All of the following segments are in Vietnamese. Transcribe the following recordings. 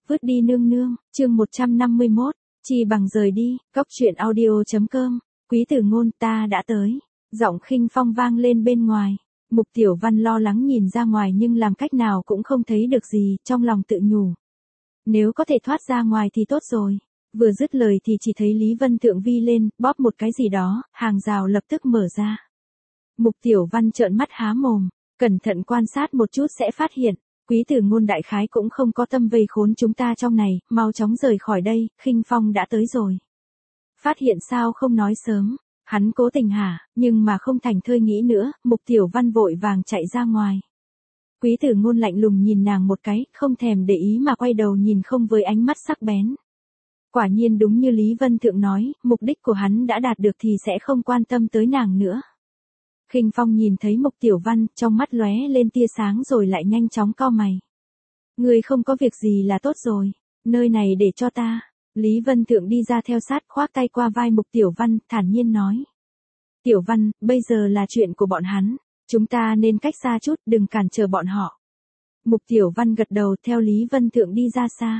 Vứt đi nương nương, chương 151, chi bằng rời đi, góc chuyện audio.com, Quý Tử Ngôn ta đã tới, giọng Khinh Phong vang lên bên ngoài. Mục Tiểu Văn lo lắng nhìn ra ngoài nhưng làm cách nào cũng không thấy được gì, trong lòng tự nhủ. Nếu có thể thoát ra ngoài thì tốt rồi. Vừa dứt lời thì chỉ thấy Lý Vân Thượng vi lên, bóp một cái gì đó, hàng rào lập tức mở ra. Mục Tiểu Văn trợn mắt há mồm, cẩn thận quan sát một chút sẽ phát hiện, Quý Tử Ngôn đại khái cũng không có tâm vây khốn chúng ta trong này, mau chóng rời khỏi đây, Khinh Phong đã tới rồi. Phát hiện sao không nói sớm, hắn cố tình hả, nhưng mà không thành thơi nghĩ nữa, Mục Tiểu Văn vội vàng chạy ra ngoài. Quý Tử Ngôn lạnh lùng nhìn nàng một cái, không thèm để ý mà quay đầu nhìn không với ánh mắt sắc bén. Quả nhiên đúng như Lý Vân Thượng nói, mục đích của hắn đã đạt được thì sẽ không quan tâm tới nàng nữa. Khinh Phong nhìn thấy Mục Tiểu Văn, trong mắt lóe lên tia sáng rồi lại nhanh chóng cau mày. Người không có việc gì là tốt rồi, nơi này để cho ta. Lý Vân Thượng đi ra theo sát khoác tay qua vai Mục Tiểu Văn, thản nhiên nói. Tiểu Văn, bây giờ là chuyện của bọn hắn, chúng ta nên cách xa chút, đừng cản trở bọn họ. Mục Tiểu Văn gật đầu theo Lý Vân Thượng đi ra xa.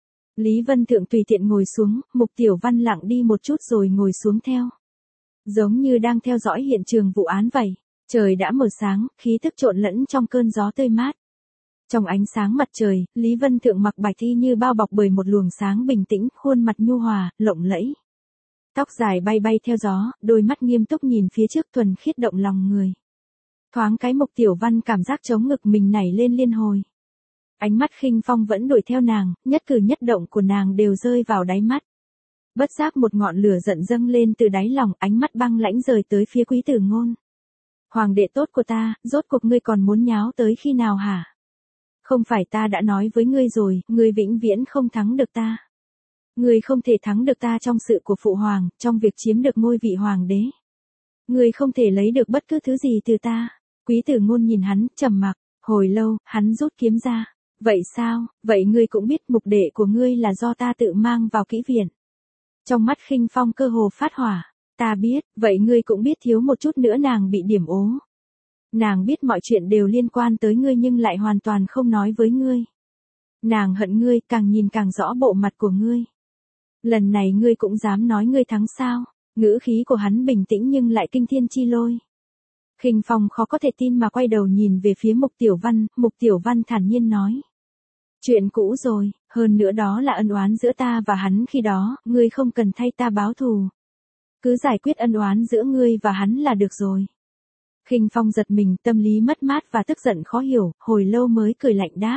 Lý Vân Thượng tùy tiện ngồi xuống, Mục Tiểu Văn lặng đi một chút rồi ngồi xuống theo. Giống như đang theo dõi hiện trường vụ án vậy, trời đã mở sáng, khí tức trộn lẫn trong cơn gió tươi mát. Trong ánh sáng mặt trời, Lý Vân Thượng mặc bạch y như bao bọc bởi một luồng sáng bình tĩnh, khuôn mặt nhu hòa, lộng lẫy. Tóc dài bay bay theo gió, đôi mắt nghiêm túc nhìn phía trước thuần khiết động lòng người. Thoáng cái Mục Tiểu Văn cảm giác chống ngực mình nảy lên liên hồi. Ánh mắt Khinh Phong vẫn đuổi theo nàng, nhất cử nhất động của nàng đều rơi vào đáy mắt. Bất giác một ngọn lửa giận dâng lên từ đáy lòng, ánh mắt băng lãnh rời tới phía Quý Tử Ngôn. Hoàng đệ tốt của ta, rốt cuộc ngươi còn muốn nháo tới khi nào hả? Không phải ta đã nói với ngươi rồi, ngươi vĩnh viễn không thắng được ta. Ngươi không thể thắng được ta trong sự của phụ hoàng, trong việc chiếm được ngôi vị hoàng đế. Ngươi không thể lấy được bất cứ thứ gì từ ta. Quý Tử Ngôn nhìn hắn, trầm mặc, hồi lâu, hắn rút kiếm ra. Vậy sao, vậy ngươi cũng biết mục đệ của ngươi là do ta tự mang vào kỹ viện. Trong mắt Khinh Phong cơ hồ phát hỏa, ta biết, vậy ngươi cũng biết thiếu một chút nữa nàng bị điểm ố. Nàng biết mọi chuyện đều liên quan tới ngươi nhưng lại hoàn toàn không nói với ngươi. Nàng hận ngươi, càng nhìn càng rõ bộ mặt của ngươi. Lần này ngươi cũng dám nói ngươi thắng sao? Ngữ khí của hắn bình tĩnh nhưng lại kinh thiên chi lôi. Khinh Phong khó có thể tin mà quay đầu nhìn về phía Mục Tiểu Văn thản nhiên nói. Chuyện cũ rồi, hơn nữa đó là ân oán giữa ta và hắn khi đó, ngươi không cần thay ta báo thù. Cứ giải quyết ân oán giữa ngươi và hắn là được rồi. Khinh Phong giật mình, tâm lý mất mát và tức giận khó hiểu, hồi lâu mới cười lạnh đáp.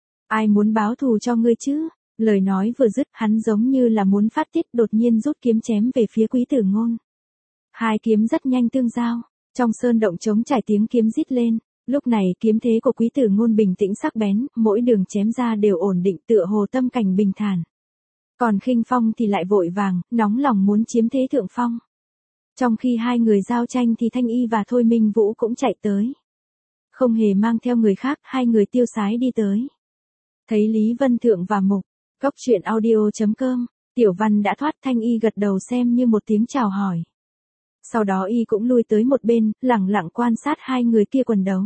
Ai muốn báo thù cho ngươi chứ? Lời nói vừa dứt, hắn giống như là muốn phát tiết, đột nhiên rút kiếm chém về phía Quý Tử Ngôn. Hai kiếm rất nhanh tương giao, trong sơn động trống trải tiếng kiếm rít lên. Lúc này kiếm thế của Quý Tử Ngôn bình tĩnh sắc bén, mỗi đường chém ra đều ổn định tựa hồ tâm cảnh bình thản. Còn Khinh Phong thì lại vội vàng, nóng lòng muốn chiếm thế thượng phong. Trong khi hai người giao tranh thì Thanh Y và Thôi Minh Vũ cũng chạy tới. Không hề mang theo người khác, hai người tiêu sái đi tới. Thấy Lý Vân Thượng và Mục, góc chuyện audio.com, Tiểu Văn đã thoát. Thanh Y gật đầu xem như một tiếng chào hỏi. Sau đó y cũng lui tới một bên, lẳng lặng quan sát hai người kia quần đấu.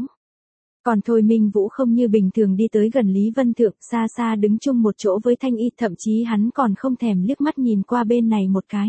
Còn Thôi Minh Vũ không như bình thường đi tới gần Lý Vân Thượng, xa xa đứng chung một chỗ với Thanh Y, thậm chí hắn còn không thèm liếc mắt nhìn qua bên này một cái.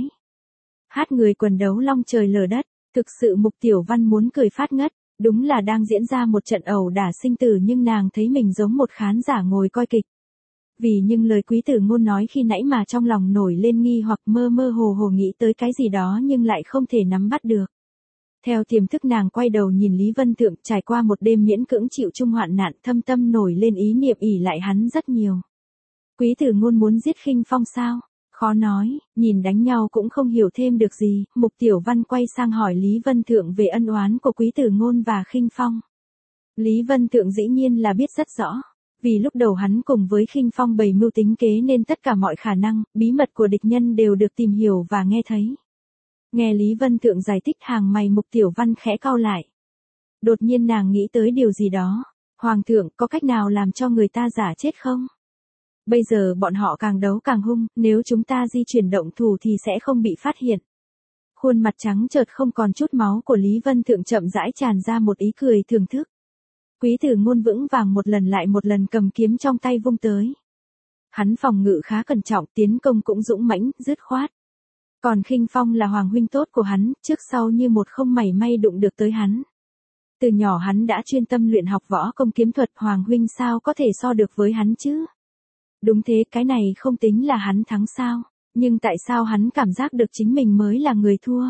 Hát người quần đấu long trời lở đất, thực sự Mục Tiểu Văn muốn cười phát ngất, đúng là đang diễn ra một trận ẩu đả sinh tử nhưng nàng thấy mình giống một khán giả ngồi coi kịch. Vì những lời Quý Tử Ngôn nói khi nãy mà trong lòng nổi lên nghi hoặc mơ mơ hồ hồ nghĩ tới cái gì đó nhưng lại không thể nắm bắt được. Theo tiềm thức nàng quay đầu nhìn Lý Vân Thượng, trải qua một đêm miễn cưỡng chịu chung hoạn nạn, thâm tâm nổi lên ý niệm ỷ lại hắn rất nhiều. Quý Tử Ngôn muốn giết Khinh Phong sao? Khó nói, nhìn đánh nhau cũng không hiểu thêm được gì. Mục Tiểu Văn quay sang hỏi Lý Vân Thượng về ân oán của Quý Tử Ngôn và Khinh Phong. Lý Vân Thượng dĩ nhiên là biết rất rõ. Vì lúc đầu hắn cùng với Khinh Phong bày mưu tính kế nên tất cả mọi khả năng, bí mật của địch nhân đều được tìm hiểu và nghe thấy. Nghe Lý Vân Thượng giải thích, hàng mày Mục Tiểu Văn khẽ cau lại. Đột nhiên nàng nghĩ tới điều gì đó. Hoàng thượng, có cách nào làm cho người ta giả chết không? Bây giờ bọn họ càng đấu càng hung, nếu chúng ta di chuyển động thủ thì sẽ không bị phát hiện. Khuôn mặt trắng chợt không còn chút máu của Lý Vân Thượng chậm rãi tràn ra một ý cười thưởng thức. Quý Tử Ngôn vững vàng một lần lại một lần cầm kiếm trong tay vung tới. Hắn phòng ngự khá cẩn trọng, tiến công cũng dũng mãnh, dứt khoát. Còn Khinh Phong là hoàng huynh tốt của hắn, trước sau như một không mảy may đụng được tới hắn. Từ nhỏ hắn đã chuyên tâm luyện học võ công kiếm thuật, hoàng huynh sao có thể so được với hắn chứ? Đúng thế, cái này không tính là hắn thắng sao? Nhưng tại sao hắn cảm giác được chính mình mới là người thua?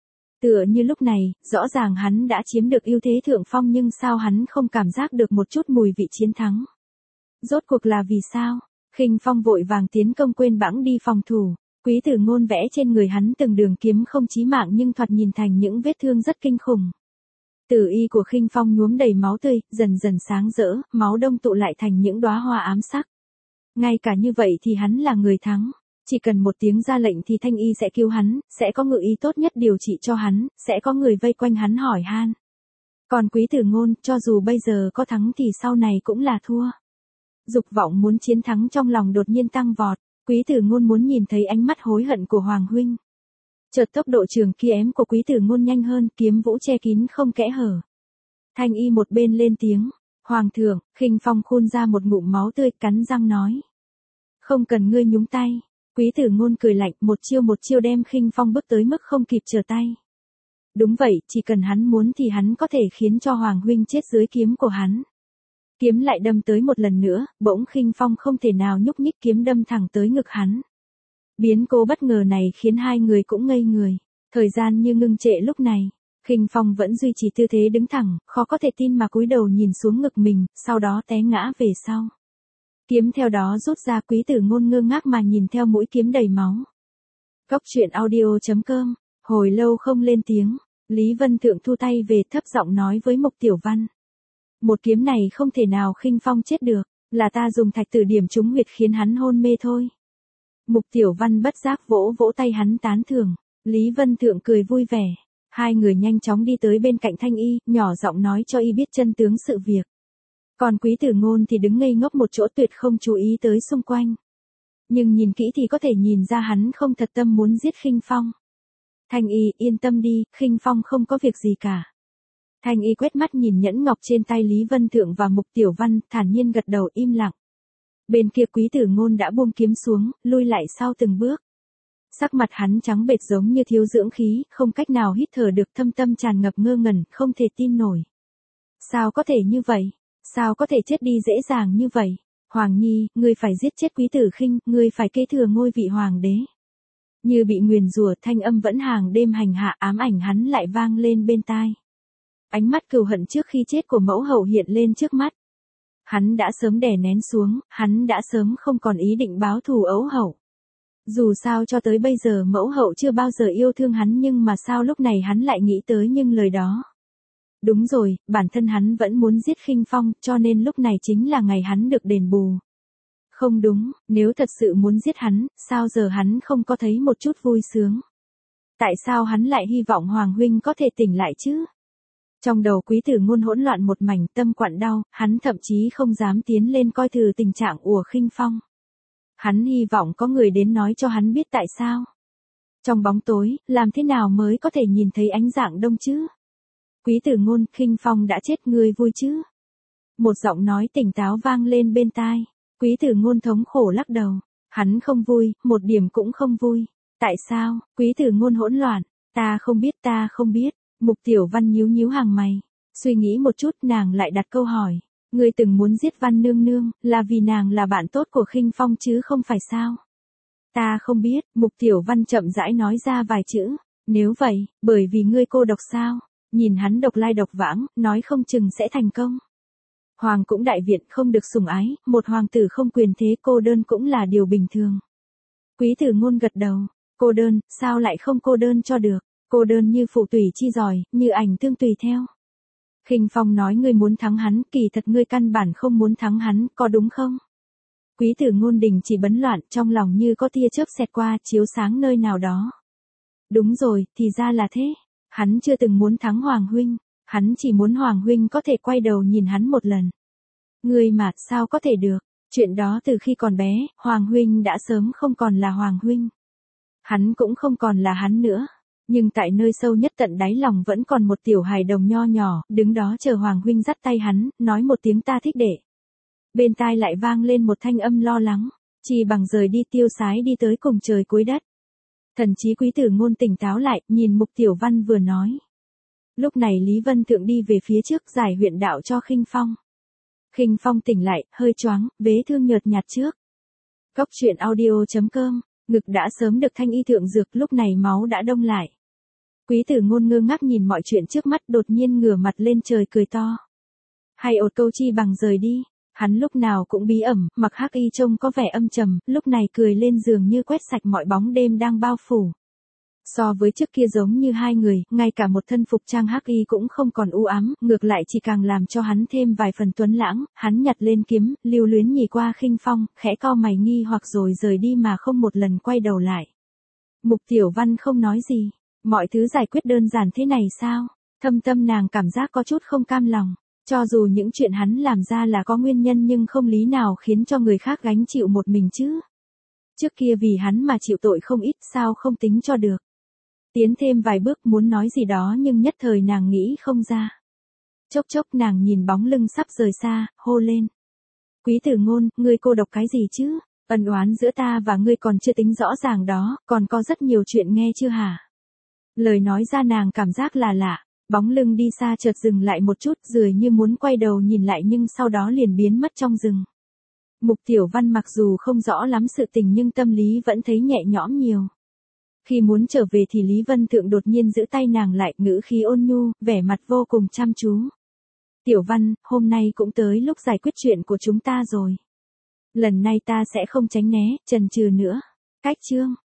Tựa như lúc này, rõ ràng hắn đã chiếm được ưu thế thượng phong nhưng sao hắn không cảm giác được một chút mùi vị chiến thắng? Rốt cuộc là vì sao? Khinh Phong vội vàng tiến công quên bẵng đi phòng thủ. Quý Tử Ngôn vẽ trên người hắn từng đường kiếm không chí mạng nhưng thoạt nhìn thành những vết thương rất kinh khủng. Tử y của Khinh Phong nhuốm đầy máu tươi, dần dần sáng rỡ, máu đông tụ lại thành những đóa hoa ám sắc. Ngay cả như vậy thì hắn là người thắng. Chỉ cần một tiếng ra lệnh thì Thanh Y sẽ cứu hắn, sẽ có ngự y tốt nhất điều trị cho hắn, sẽ có người vây quanh hắn hỏi han. Còn Quý Tử Ngôn, cho dù bây giờ có thắng thì sau này cũng là thua. Dục vọng muốn chiến thắng trong lòng đột nhiên tăng vọt, Quý Tử Ngôn muốn nhìn thấy ánh mắt hối hận của Hoàng huynh. Chợt tốc độ trường kiếm của Quý Tử Ngôn nhanh hơn, kiếm vũ che kín không kẽ hở. Thanh Y một bên lên tiếng, Hoàng thượng. Khinh Phong phun ra một ngụm máu tươi, cắn răng nói. Không cần ngươi nhúng tay. Quý Tử Ngôn cười lạnh, một chiêu đem Khinh Phong bước tới mức không kịp trở tay. Đúng vậy, chỉ cần hắn muốn thì hắn có thể khiến cho Hoàng huynh chết dưới kiếm của hắn. Kiếm lại đâm tới một lần nữa, bỗng Khinh Phong không thể nào nhúc nhích, kiếm đâm thẳng tới ngực hắn. Biến cố bất ngờ này khiến hai người cũng ngây người. Thời gian như ngưng trệ lúc này. Khinh Phong vẫn duy trì tư thế đứng thẳng, khó có thể tin mà cúi đầu nhìn xuống ngực mình, sau đó té ngã về sau. Kiếm theo đó rút ra, Quý Tử Ngôn ngơ ngác mà nhìn theo mũi kiếm đầy máu. Góc truyện audio.com. Hồi lâu không lên tiếng, Lý Vân Thượng thu tay về, thấp giọng nói với Mục Tiểu Văn. Một kiếm này không thể nào Khinh Phong chết được, là ta dùng thạch tử điểm trúng huyệt khiến hắn hôn mê thôi. Mục Tiểu Văn bất giác vỗ vỗ tay hắn tán thưởng, Lý Vân Thượng cười vui vẻ. Hai người nhanh chóng đi tới bên cạnh Thanh Y, nhỏ giọng nói cho y biết chân tướng sự việc. Còn Quý Tử Ngôn thì đứng ngây ngốc một chỗ, tuyệt không chú ý tới xung quanh. Nhưng nhìn kỹ thì có thể nhìn ra hắn không thật tâm muốn giết Khinh Phong. Thanh Y, yên tâm đi, Khinh Phong không có việc gì cả. Thanh Y quét mắt nhìn nhẫn ngọc trên tay Lý Vân Thượng và Mục Tiểu Văn, thản nhiên gật đầu im lặng. Bên kia Quý Tử Ngôn đã buông kiếm xuống, lui lại sau từng bước. Sắc mặt hắn trắng bệch giống như thiếu dưỡng khí, không cách nào hít thở được, thâm tâm tràn ngập ngơ ngẩn, không thể tin nổi. Sao có thể như vậy? Sao có thể chết đi dễ dàng như vậy? Hoàng Nhi, ngươi phải giết chết Quý Tử Khinh, ngươi phải kế thừa ngôi vị hoàng đế. Như bị nguyền rủa, thanh âm vẫn hàng đêm hành hạ ám ảnh hắn lại vang lên bên tai. Ánh mắt cừu hận trước khi chết của mẫu hậu hiện lên trước mắt. Hắn đã sớm đè nén xuống, hắn đã sớm không còn ý định báo thù ấu hậu. Dù sao cho tới bây giờ mẫu hậu chưa bao giờ yêu thương hắn, nhưng mà sao lúc này hắn lại nghĩ tới những lời đó. Đúng rồi, bản thân hắn vẫn muốn giết Khinh Phong, cho nên lúc này chính là ngày hắn được đền bù. Không đúng, nếu thật sự muốn giết hắn, sao giờ hắn không có thấy một chút vui sướng? Tại sao hắn lại hy vọng Hoàng huynh có thể tỉnh lại chứ? Trong đầu Quý Tử Ngôn hỗn loạn một mảnh, tâm quặn đau, hắn thậm chí không dám tiến lên coi thử tình trạng của Khinh Phong. Hắn hy vọng có người đến nói cho hắn biết tại sao. Trong bóng tối, làm thế nào mới có thể nhìn thấy ánh dạng đông chứ? Quý Tử Ngôn, Khinh Phong đã chết, ngươi vui chứ? Một giọng nói tỉnh táo vang lên bên tai. Quý Tử Ngôn thống khổ lắc đầu. Hắn không vui, một điểm cũng không vui. Tại sao? Quý Tử Ngôn hỗn loạn. Ta không biết. Mục Tiểu Văn nhíu nhíu hàng mày. Suy nghĩ một chút, nàng lại đặt câu hỏi. Ngươi từng muốn giết Văn nương nương, là vì nàng là bạn tốt của Khinh Phong chứ không phải sao? Ta không biết, Mục Tiểu Văn chậm rãi nói ra vài chữ. Nếu vậy, bởi vì ngươi cô độc sao? Nhìn hắn độc lai độc vãng, nói không chừng sẽ thành công. Hoàng cũng đại viện không được sủng ái, một hoàng tử không quyền thế, cô đơn cũng là điều bình thường. Quý Tử Ngôn gật đầu. Cô đơn, sao lại không cô đơn cho được? Cô đơn như phụ tùy chi giỏi, như ảnh tương tùy theo. Khinh Phong nói ngươi muốn thắng hắn, kỳ thật ngươi căn bản không muốn thắng hắn, có đúng không? Quý Tử Ngôn đình chỉ bấn loạn, trong lòng như có tia chớp xẹt qua, chiếu sáng nơi nào đó. Đúng rồi, thì ra là thế. Hắn chưa từng muốn thắng Hoàng huynh, hắn chỉ muốn Hoàng huynh có thể quay đầu nhìn hắn một lần. Ngươi mà, sao có thể được? Chuyện đó từ khi còn bé, Hoàng huynh đã sớm không còn là Hoàng huynh. Hắn cũng không còn là hắn nữa. Nhưng tại nơi sâu nhất tận đáy lòng vẫn còn một tiểu hài đồng nho nhỏ, đứng đó chờ Hoàng huynh dắt tay hắn, nói một tiếng ta thích đệ. Bên tai lại vang lên một thanh âm lo lắng. Chi bằng rời đi tiêu sái đi tới cùng trời cuối đất. Thần chí Quý Tử Ngôn tỉnh táo lại, nhìn Mục Tiểu Văn vừa nói. Lúc này Lý Vân Thượng đi về phía trước giải huyện đạo cho Khinh Phong. Khinh Phong tỉnh lại, hơi choáng, vết thương nhợt nhạt trước. Cốc truyện audio.com, ngực đã sớm được thanh y thượng dược, lúc này máu đã đông lại. Quý Tử Ngôn ngơ ngác nhìn mọi chuyện trước mắt, đột nhiên ngửa mặt lên trời cười to. Hay ột câu chi bằng rời đi, hắn lúc nào cũng bí ẩn, mặc hắc y trông có vẻ âm trầm, lúc này cười lên dường như quét sạch mọi bóng đêm đang bao phủ. So với trước kia giống như hai người, ngay cả một thân phục trang hắc y cũng không còn u ám, ngược lại chỉ càng làm cho hắn thêm vài phần tuấn lãng. Hắn nhặt lên kiếm, lưu luyến nhìn qua Khinh Phong, khẽ cau mày nghi hoặc rồi rời đi mà không một lần quay đầu lại. Mục Tiểu Văn không nói gì, mọi thứ giải quyết đơn giản thế này sao? Thâm tâm nàng cảm giác có chút không cam lòng, cho dù những chuyện hắn làm ra là có nguyên nhân nhưng không lý nào khiến cho người khác gánh chịu một mình chứ. Trước kia vì hắn mà chịu tội không ít, sao không tính cho được. Tiến thêm vài bước muốn nói gì đó nhưng nhất thời nàng nghĩ không ra. Chốc chốc nàng nhìn bóng lưng sắp rời xa, hô lên. Quý Tử Ngôn, ngươi cô độc cái gì chứ? Ân oán giữa ta và ngươi còn chưa tính rõ ràng đó, còn có rất nhiều chuyện nghe chưa hả? Lời nói ra nàng cảm giác là lạ, bóng lưng đi xa chợt dừng lại một chút, dường như muốn quay đầu nhìn lại nhưng sau đó liền biến mất trong rừng. Mục Tiểu Văn mặc dù không rõ lắm sự tình nhưng tâm lý vẫn thấy nhẹ nhõm nhiều. Khi muốn trở về thì Lý Vân Thượng đột nhiên giữ tay nàng lại, ngữ khí ôn nhu, vẻ mặt vô cùng chăm chú. Tiểu Văn, hôm nay cũng tới lúc giải quyết chuyện của chúng ta rồi. Lần này ta sẽ không tránh né, chần chừ nữa. Cách chương.